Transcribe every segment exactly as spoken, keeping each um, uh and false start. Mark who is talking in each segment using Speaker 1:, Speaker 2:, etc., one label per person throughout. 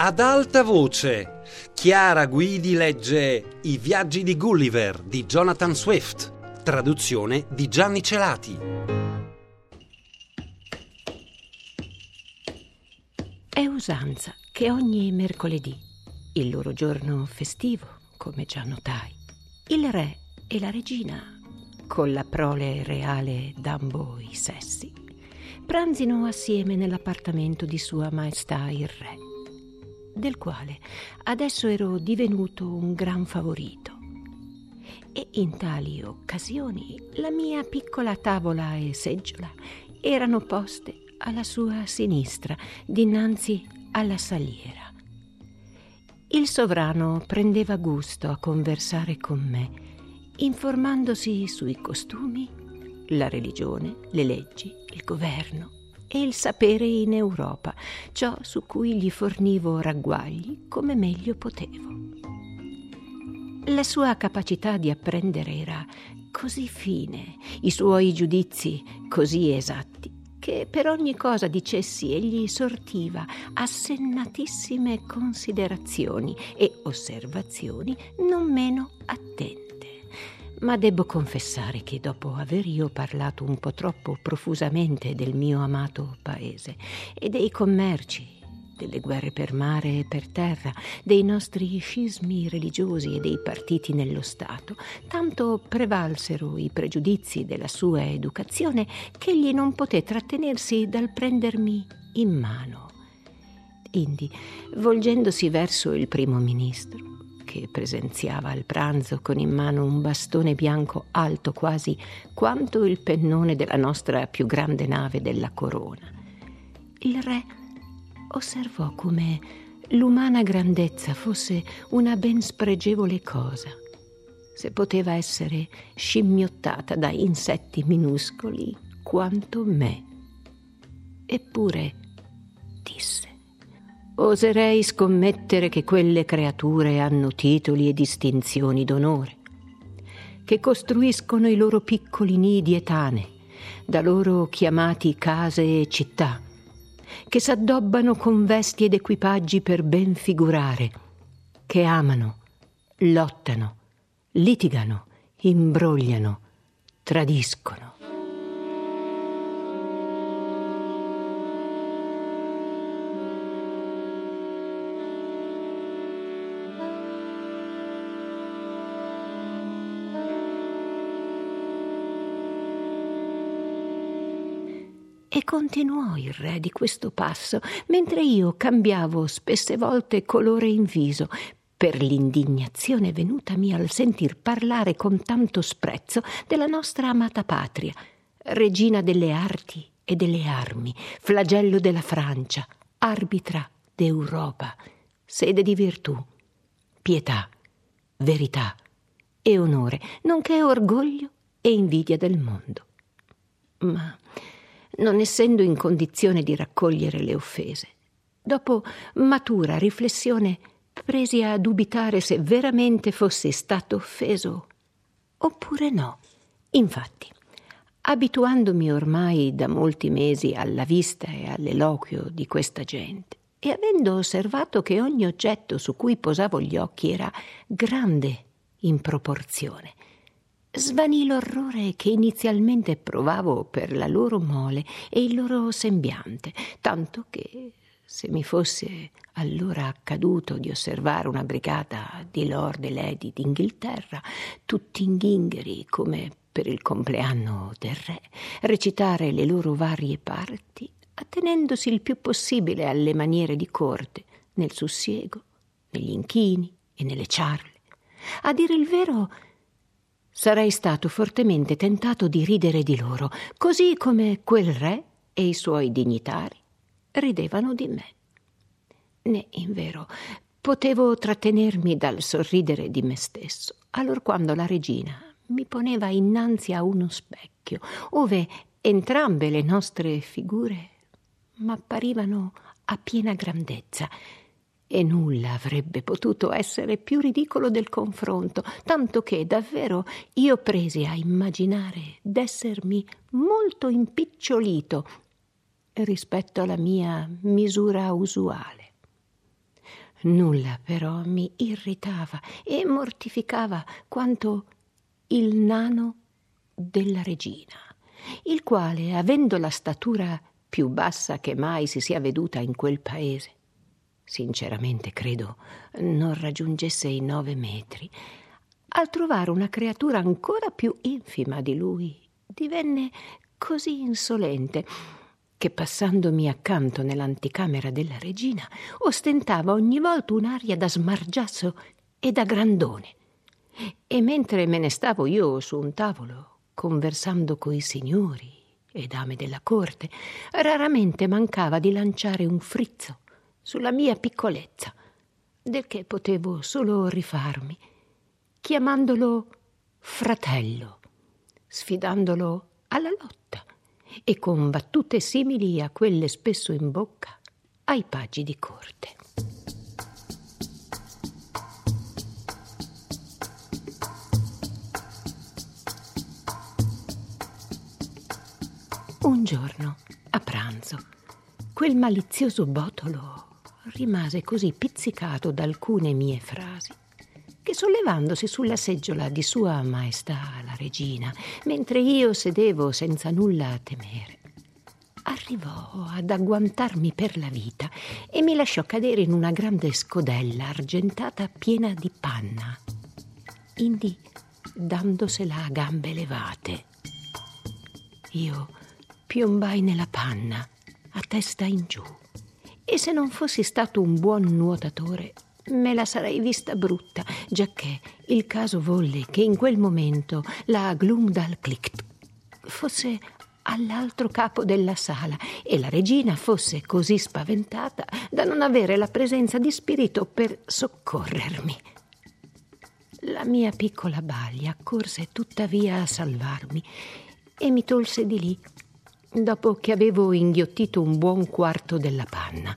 Speaker 1: Ad alta voce, Chiara Guidi legge I viaggi di Gulliver di Jonathan Swift, traduzione di Gianni Celati.
Speaker 2: È usanza che ogni mercoledì, il loro giorno festivo, come già notai, il re e la regina, con la prole reale d'ambo i sessi, pranzino assieme nell'appartamento di Sua Maestà il Re, del quale adesso ero divenuto un gran favorito. E in tali occasioni la mia piccola tavola e seggiola erano poste alla sua sinistra, dinanzi alla saliera. Il sovrano prendeva gusto a conversare con me, informandosi sui costumi, la religione, le leggi, il governo e il sapere in Europa, ciò su cui gli fornivo ragguagli come meglio potevo. La sua capacità di apprendere era così fine, i suoi giudizi così esatti, che per ogni cosa dicessi egli sortiva assennatissime considerazioni e osservazioni non meno attente. Ma debbo confessare che dopo aver io parlato un po' troppo profusamente del mio amato paese e dei commerci, delle guerre per mare e per terra, dei nostri scismi religiosi e dei partiti nello Stato, tanto prevalsero i pregiudizi della sua educazione che egli non poté trattenersi dal prendermi in mano. Indi, volgendosi verso il primo ministro, che presenziava al pranzo con in mano un bastone bianco alto quasi quanto il pennone della nostra più grande nave della corona, il re osservò come l'umana grandezza fosse una ben spregevole cosa, se poteva essere scimmiottata da insetti minuscoli quanto me. Eppure disse: oserei scommettere che quelle creature hanno titoli e distinzioni d'onore, che costruiscono i loro piccoli nidi e tane, da loro chiamati case e città, che s'addobbano con vesti ed equipaggi per ben figurare, che amano, lottano, litigano, imbrogliano, tradiscono. E continuò il re di questo passo, mentre io cambiavo spesse volte colore in viso, per l'indignazione venutami al sentir parlare con tanto sprezzo della nostra amata patria, regina delle arti e delle armi, flagello della Francia, arbitra d'Europa, sede di virtù, pietà, verità e onore, nonché orgoglio e invidia del mondo. Ma non essendo in condizione di raccogliere le offese, dopo matura riflessione presi a dubitare se veramente fossi stato offeso oppure no. Infatti, abituandomi ormai da molti mesi alla vista e all'eloquio di questa gente, e avendo osservato che ogni oggetto su cui posavo gli occhi era grande in proporzione, svanì l'orrore che inizialmente provavo per la loro mole e il loro sembiante, tanto che, se mi fosse allora accaduto di osservare una brigata di lord e lady d'Inghilterra, tutti inghingheri come per il compleanno del re, recitare le loro varie parti, attenendosi il più possibile alle maniere di corte, nel sussiego, negli inchini e nelle ciarle, a dire il vero, sarei stato fortemente tentato di ridere di loro, così come quel re e i suoi dignitari ridevano di me. Né, invero, potevo trattenermi dal sorridere di me stesso, allorquando la regina mi poneva innanzi a uno specchio, ove entrambe le nostre figure m'apparivano a piena grandezza, e nulla avrebbe potuto essere più ridicolo del confronto, tanto che davvero io presi a immaginare d'essermi molto impicciolito rispetto alla mia misura usuale. Nulla però mi irritava e mortificava quanto il nano della regina, il quale, avendo la statura più bassa che mai si sia veduta in quel paese, sinceramente credo non raggiungesse i nove metri, al trovare una creatura ancora più infima di lui, divenne così insolente che, passandomi accanto nell'anticamera della regina, ostentava ogni volta un'aria da smargiasso e da grandone. E mentre me ne stavo io su un tavolo, conversando coi signori e dame della corte, raramente mancava di lanciare un frizzo sulla mia piccolezza, del che potevo solo rifarmi, chiamandolo fratello, sfidandolo alla lotta e con battute simili a quelle spesso in bocca ai paggi di corte. Un giorno, a pranzo, quel malizioso botolo rimase così pizzicato da alcune mie frasi che, sollevandosi sulla seggiola di Sua Maestà la regina, mentre io sedevo senza nulla temere, arrivò ad agguantarmi per la vita e mi lasciò cadere in una grande scodella argentata piena di panna, indi dandosela a gambe levate. Io piombai nella panna a testa in giù e, se non fossi stato un buon nuotatore, me la sarei vista brutta, giacché il caso volle che in quel momento la Glumdalclitch fosse all'altro capo della sala e la regina fosse così spaventata da non avere la presenza di spirito per soccorrermi. La mia piccola balia accorse tuttavia a salvarmi e mi tolse di lì, dopo che avevo inghiottito un buon quarto della panna.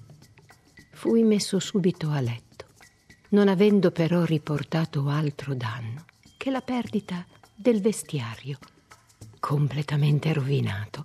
Speaker 2: Fui messo subito a letto, non avendo però riportato altro danno che la perdita del vestiario, completamente rovinato.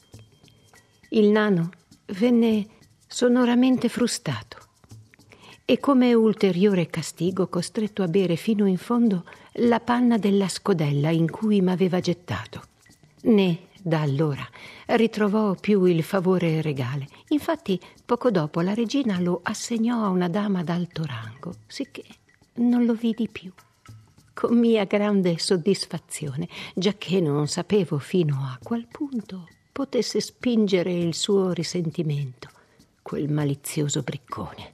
Speaker 2: Il nano venne sonoramente frustato e, come ulteriore castigo, costretto a bere fino in fondo la panna della scodella in cui m'aveva gettato. Né da allora ritrovò più il favore regale. Infatti, poco dopo la regina lo assegnò a una dama d'alto rango, sicché non lo vidi più, con mia grande soddisfazione, giacché non sapevo fino a qual punto potesse spingere il suo risentimento quel malizioso briccone.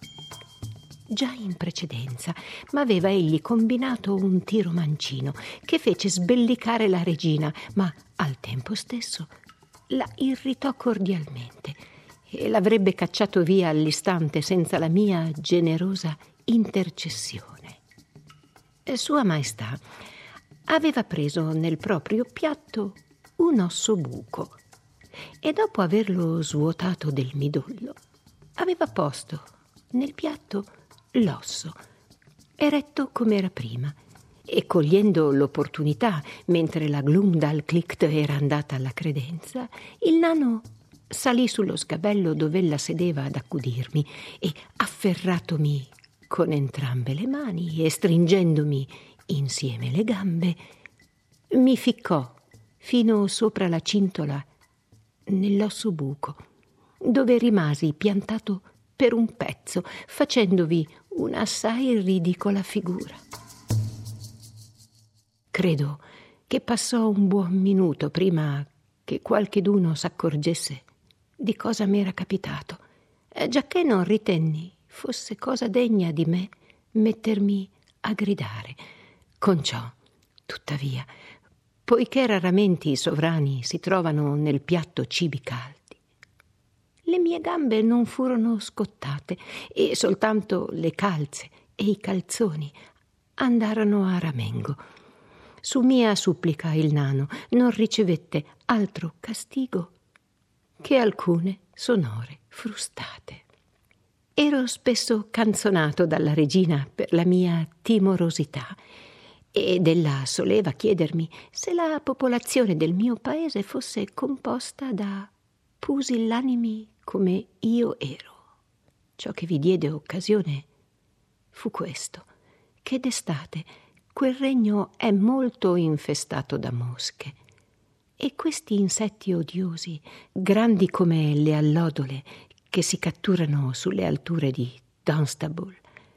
Speaker 2: Già in precedenza m'aveva egli combinato un tiro mancino che fece sbellicare la regina, ma al tempo stesso la irritò cordialmente e l'avrebbe cacciato via all'istante senza la mia generosa intercessione. Sua Maestà aveva preso nel proprio piatto un osso buco e, dopo averlo svuotato del midollo, aveva posto nel piatto l'osso, eretto come era prima, e, cogliendo l'opportunità, mentre la Glumdalclitch era andata alla credenza, il nano salì sullo sgabello dov'ella sedeva ad accudirmi e, afferratomi con entrambe le mani e stringendomi insieme le gambe, mi ficcò fino sopra la cintola nell'osso buco, dove rimasi piantato per un pezzo, facendovi una assai ridicola figura. Credo che passò un buon minuto prima che qualcheduno s'accorgesse di cosa m'era capitato, giacché non ritenni fosse cosa degna di me mettermi a gridare. Con ciò, tuttavia, poiché raramente i sovrani si trovano nel piatto cibi caldi, le mie gambe non furono scottate e soltanto le calze e i calzoni andarono a ramengo. Su mia supplica il nano non ricevette altro castigo che alcune sonore frustate. Ero spesso canzonato dalla regina per la mia timorosità ed ella soleva chiedermi se la popolazione del mio paese fosse composta da pusillanimi come io ero, Ciò che vi diede occasione fu questo, che d'estate quel regno è molto infestato da mosche, e questi insetti odiosi, grandi come le allodole che si catturano sulle alture di Dunstable,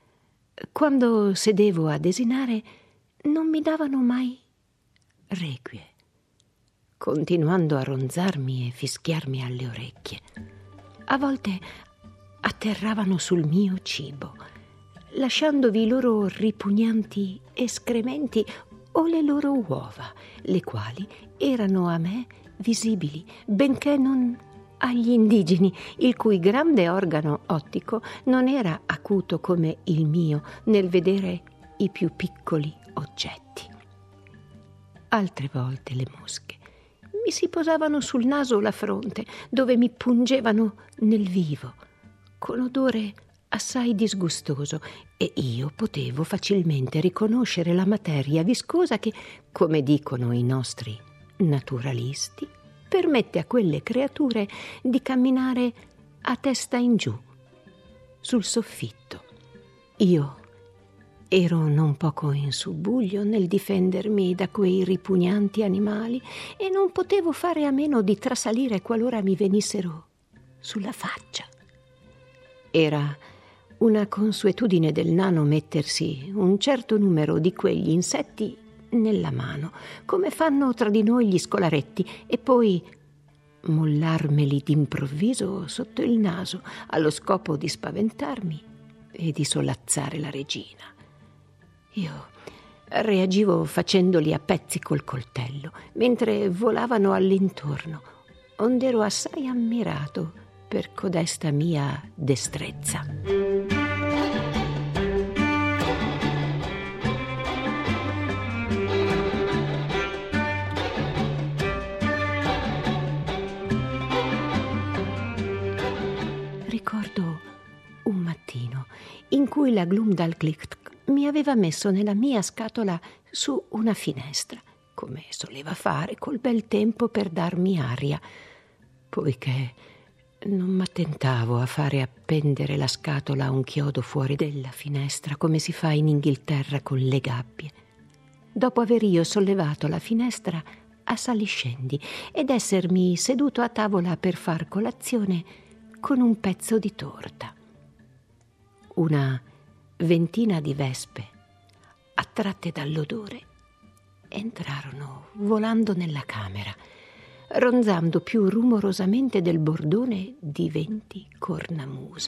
Speaker 2: quando sedevo a desinare non mi davano mai requie, continuando a ronzarmi e fischiarmi alle orecchie. A volte atterravano sul mio cibo, lasciandovi i loro ripugnanti escrementi o le loro uova, le quali erano a me visibili, benché non agli indigeni, il cui grande organo ottico non era acuto come il mio nel vedere i più piccoli oggetti. Altre volte le mosche mi si posavano sul naso o la fronte, dove mi pungevano nel vivo, con odore assai disgustoso, e io potevo facilmente riconoscere la materia viscosa che, come dicono i nostri naturalisti, permette a quelle creature di camminare a testa in giù sul soffitto. Io ero non poco in subbuglio nel difendermi da quei ripugnanti animali e non potevo fare a meno di trasalire qualora mi venissero sulla faccia. Era una consuetudine del nano mettersi un certo numero di quegli insetti nella mano, come fanno tra di noi gli scolaretti, e poi mollarmeli d'improvviso sotto il naso allo scopo di spaventarmi e di solazzare la regina. Io reagivo facendoli a pezzi col coltello, mentre volavano all'intorno, ond'ero assai ammirato per codesta mia destrezza. Ricordo un mattino in cui la Glumdalclitch mi aveva messo nella mia scatola su una finestra, come soleva fare col bel tempo per darmi aria, poiché non m'attentavo a fare appendere la scatola a un chiodo fuori della finestra, come si fa in Inghilterra con le gabbie. Dopo aver io sollevato la finestra a saliscendi ed essermi seduto a tavola per far colazione con un pezzo di torta. Una ventina di vespe, attratte dall'odore, entrarono volando nella camera, ronzando più rumorosamente del bordone di venti cornamuse.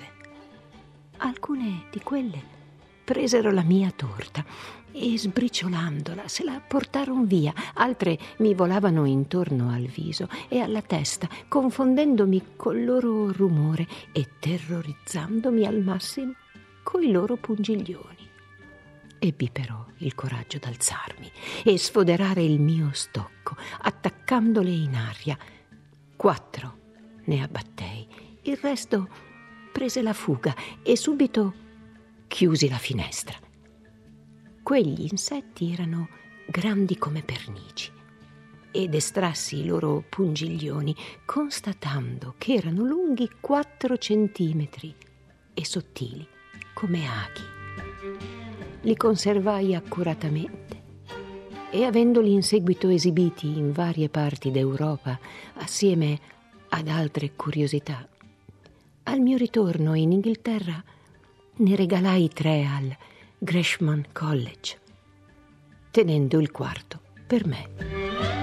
Speaker 2: Alcune di quelle presero la mia torta e, sbriciolandola, se la portarono via. Altre mi volavano intorno al viso e alla testa, confondendomi col loro rumore e terrorizzandomi al massimo coi loro pungiglioni. Ebbi però il coraggio d'alzarmi e sfoderare il mio stocco, attaccandole in aria. Quattro ne abbattei, il resto prese la fuga e subito chiusi la finestra. Quegli insetti erano grandi come pernici ed estrassi i loro pungiglioni, constatando che erano lunghi quattro centimetri e sottili come aghi. Li conservai accuratamente e, avendoli in seguito esibiti in varie parti d'Europa assieme ad altre curiosità, al mio ritorno in Inghilterra ne regalai tre al Gresham College, tenendo il quarto per me.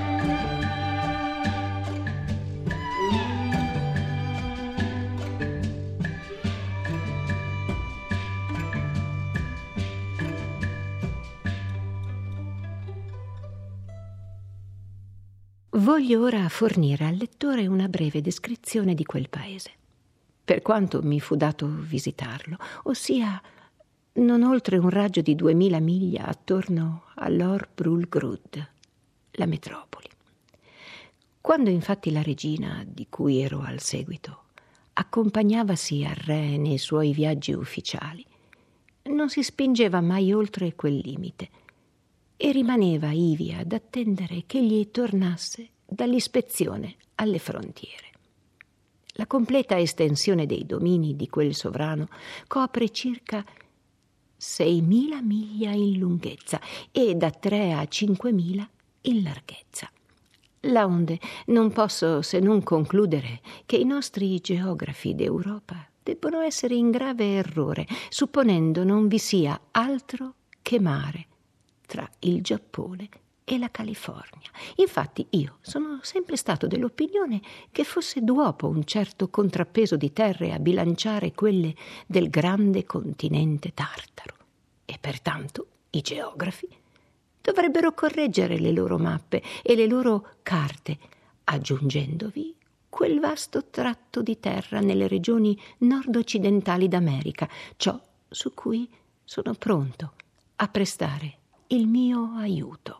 Speaker 2: Voglio ora fornire al lettore una breve descrizione di quel paese, per quanto mi fu dato visitarlo, ossia non oltre un raggio di duemila miglia attorno all'Orbrulgrud, la metropoli. Quando infatti la regina, di cui ero al seguito, accompagnavasi al re nei suoi viaggi ufficiali, non si spingeva mai oltre quel limite e rimaneva ivi ad attendere che gli tornasse dall'ispezione alle frontiere. La completa estensione dei domini di quel sovrano copre circa seimila miglia in lunghezza e da tre a cinquemila in larghezza. Laonde non posso se non concludere che i nostri geografi d'Europa debbono essere in grave errore, supponendo non vi sia altro che mare tra il Giappone e la California. Infatti io sono sempre stato dell'opinione che fosse d'uopo un certo contrappeso di terre a bilanciare quelle del grande continente tartaro, e pertanto i geografi dovrebbero correggere le loro mappe e le loro carte, aggiungendovi quel vasto tratto di terra nelle regioni nord-occidentali d'America, ciò su cui sono pronto a prestare il mio aiuto.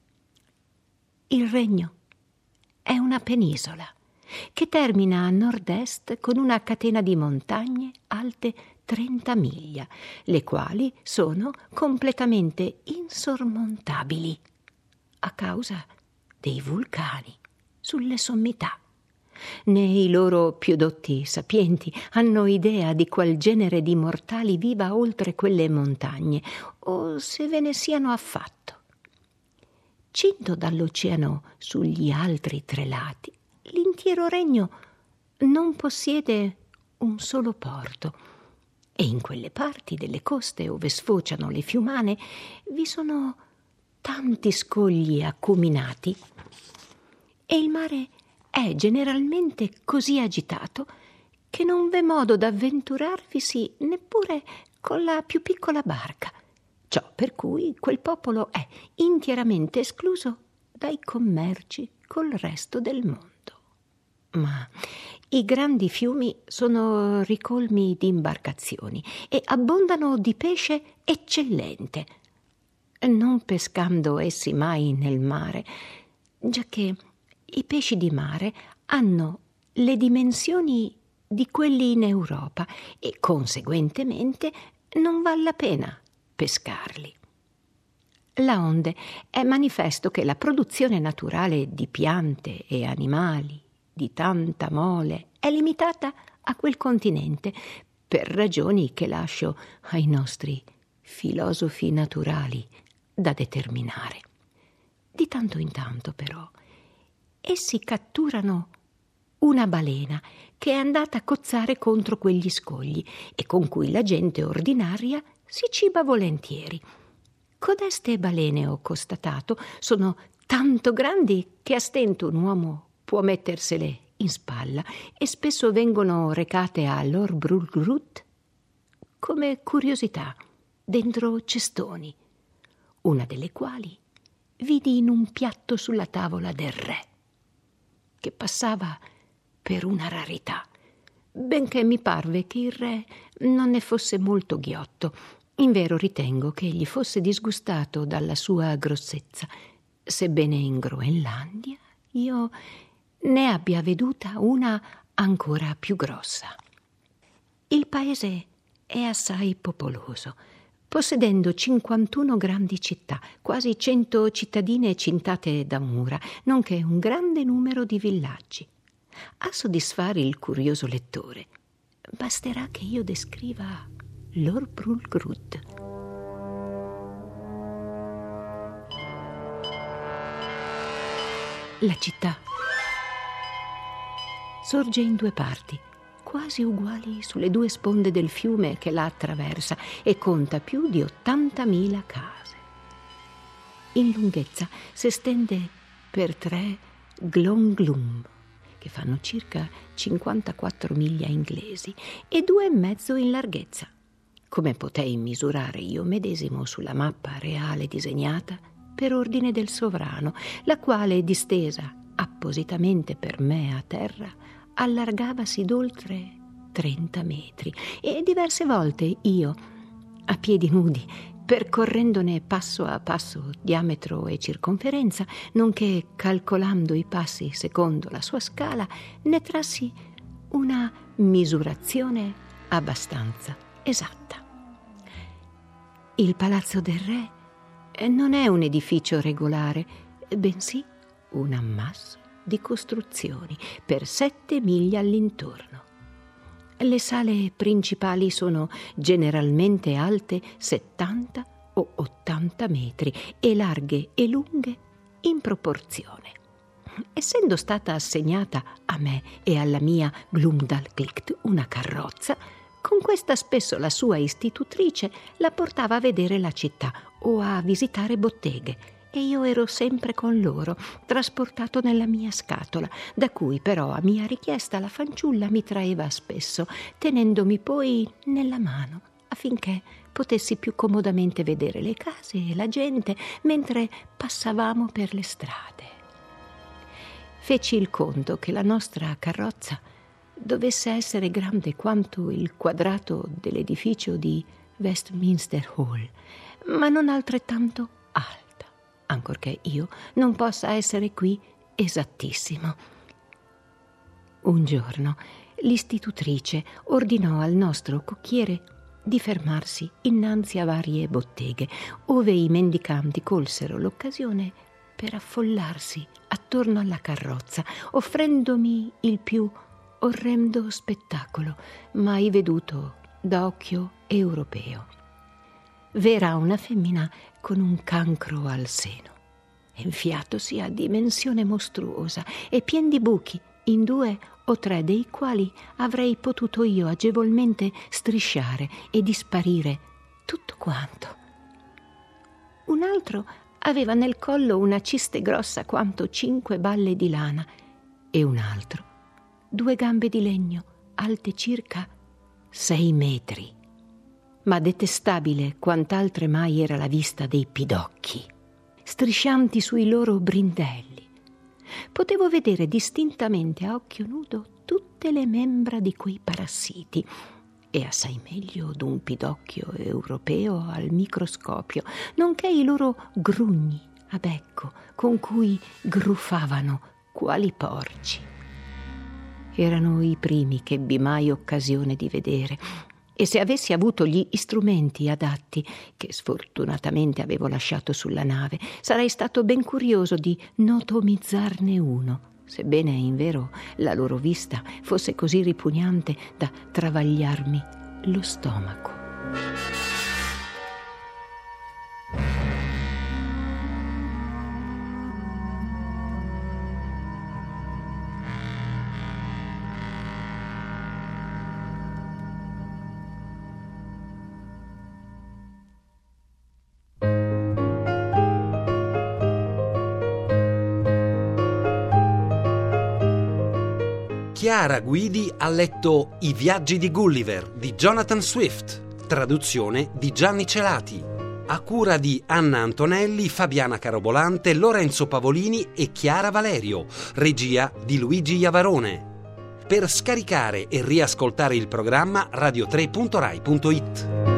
Speaker 2: Il regno è una penisola che termina a nord-est con una catena di montagne alte trenta miglia, le quali sono completamente insormontabili a causa dei vulcani sulle sommità. Né i loro più dotti sapienti hanno idea di qual genere di mortali viva oltre quelle montagne, o se ve ne siano affatto. Cinto dall'oceano sugli altri tre lati, l'intero regno non possiede un solo porto, e in quelle parti delle coste ove sfociano le fiumane vi sono tanti scogli acuminati, e il mare è generalmente così agitato che non v'è modo d'avventurarvisi neppure con la più piccola barca. Ciò per cui quel popolo è intieramente escluso dai commerci col resto del mondo. Ma i grandi fiumi sono ricolmi di imbarcazioni e abbondano di pesce eccellente, non pescando essi mai nel mare, giacché i pesci di mare hanno le dimensioni di quelli in Europa e conseguentemente non val la pena pescarli. Laonde è manifesto che la produzione naturale di piante e animali di tanta mole è limitata a quel continente per ragioni che lascio ai nostri filosofi naturali da determinare. Di tanto in tanto, però, essi catturano una balena che è andata a cozzare contro quegli scogli e con cui la gente ordinaria si ciba volentieri. Codeste balene, ho constatato, sono tanto grandi che a stento un uomo può mettersele in spalla e spesso vengono recate a Lord Brulgrut come curiosità dentro cestoni, una delle quali vidi in un piatto sulla tavola del re, che passava per una rarità, benché mi parve che il re non ne fosse molto ghiotto. Invero ritengo che egli fosse disgustato dalla sua grossezza, sebbene in Groenlandia io ne abbia veduta una ancora più grossa. Il paese è assai popoloso, possedendo cinquantuno grandi città, quasi cento cittadine cintate da mura, nonché un grande numero di villaggi. A soddisfare il curioso lettore, basterà che io descriva Lord Brulgrud. La città sorge in due parti, quasi uguali sulle due sponde del fiume che la attraversa, e conta più di ottantamila case. In lunghezza si estende per tre glonglum, che fanno circa cinquantaquattro miglia inglesi, e due e mezzo in larghezza, come potei misurare io medesimo sulla mappa reale disegnata per ordine del sovrano, la quale, distesa appositamente per me a terra, allargavasi d'oltre trenta metri, e diverse volte io, a piedi nudi, percorrendone passo a passo diametro e circonferenza, nonché calcolando i passi secondo la sua scala, ne trassi una misurazione abbastanza esatta. Il palazzo del re non è un edificio regolare, bensì un ammasso di costruzioni per sette miglia all'intorno. Le sale principali sono generalmente alte settanta o ottanta metri e larghe e lunghe in proporzione. Essendo stata assegnata a me e alla mia Glumdalclitch una carrozza, con questa spesso la sua istitutrice la portava a vedere la città o a visitare botteghe, e io ero sempre con loro, trasportato nella mia scatola, da cui però a mia richiesta la fanciulla mi traeva spesso, tenendomi poi nella mano, affinché potessi più comodamente vedere le case e la gente mentre passavamo per le strade. Feci il conto che la nostra carrozza dovesse essere grande quanto il quadrato dell'edificio di Westminster Hall, ma non altrettanto alta, ancorché io non possa essere qui esattissimo. Un giorno l'istitutrice ordinò al nostro cocchiere di fermarsi innanzi a varie botteghe, ove i mendicanti colsero l'occasione per affollarsi attorno alla carrozza, offrendomi il più orrendo spettacolo mai veduto da occhio europeo. V'era una femmina con un cancro al seno, enfiatosi a dimensione mostruosa e pien di buchi, in due o tre dei quali avrei potuto io agevolmente strisciare e disparire tutto quanto. Un altro aveva nel collo una ciste grossa quanto cinque balle di lana e un altro due gambe di legno alte circa sei metri. Ma detestabile quant'altre mai era la vista dei pidocchi, striscianti sui loro brindelli. Potevo vedere distintamente a occhio nudo tutte le membra di quei parassiti, e assai meglio d'un pidocchio europeo al microscopio, nonché i loro grugni a becco con cui gruffavano quali porci. Erano i primi che ebbi mai occasione di vedere, e se avessi avuto gli strumenti adatti, che sfortunatamente avevo lasciato sulla nave, sarei stato ben curioso di notomizzarne uno, sebbene invero la loro vista fosse così ripugnante da travagliarmi lo stomaco.
Speaker 1: Chiara Guidi ha letto I viaggi di Gulliver di Jonathan Swift, traduzione di Gianni Celati, a cura di Anna Antonelli, Fabiana Carobolante, Lorenzo Pavolini e Chiara Valerio, regia di Luigi Iavarone. Per scaricare e riascoltare il programma radio tre punto rai punto it.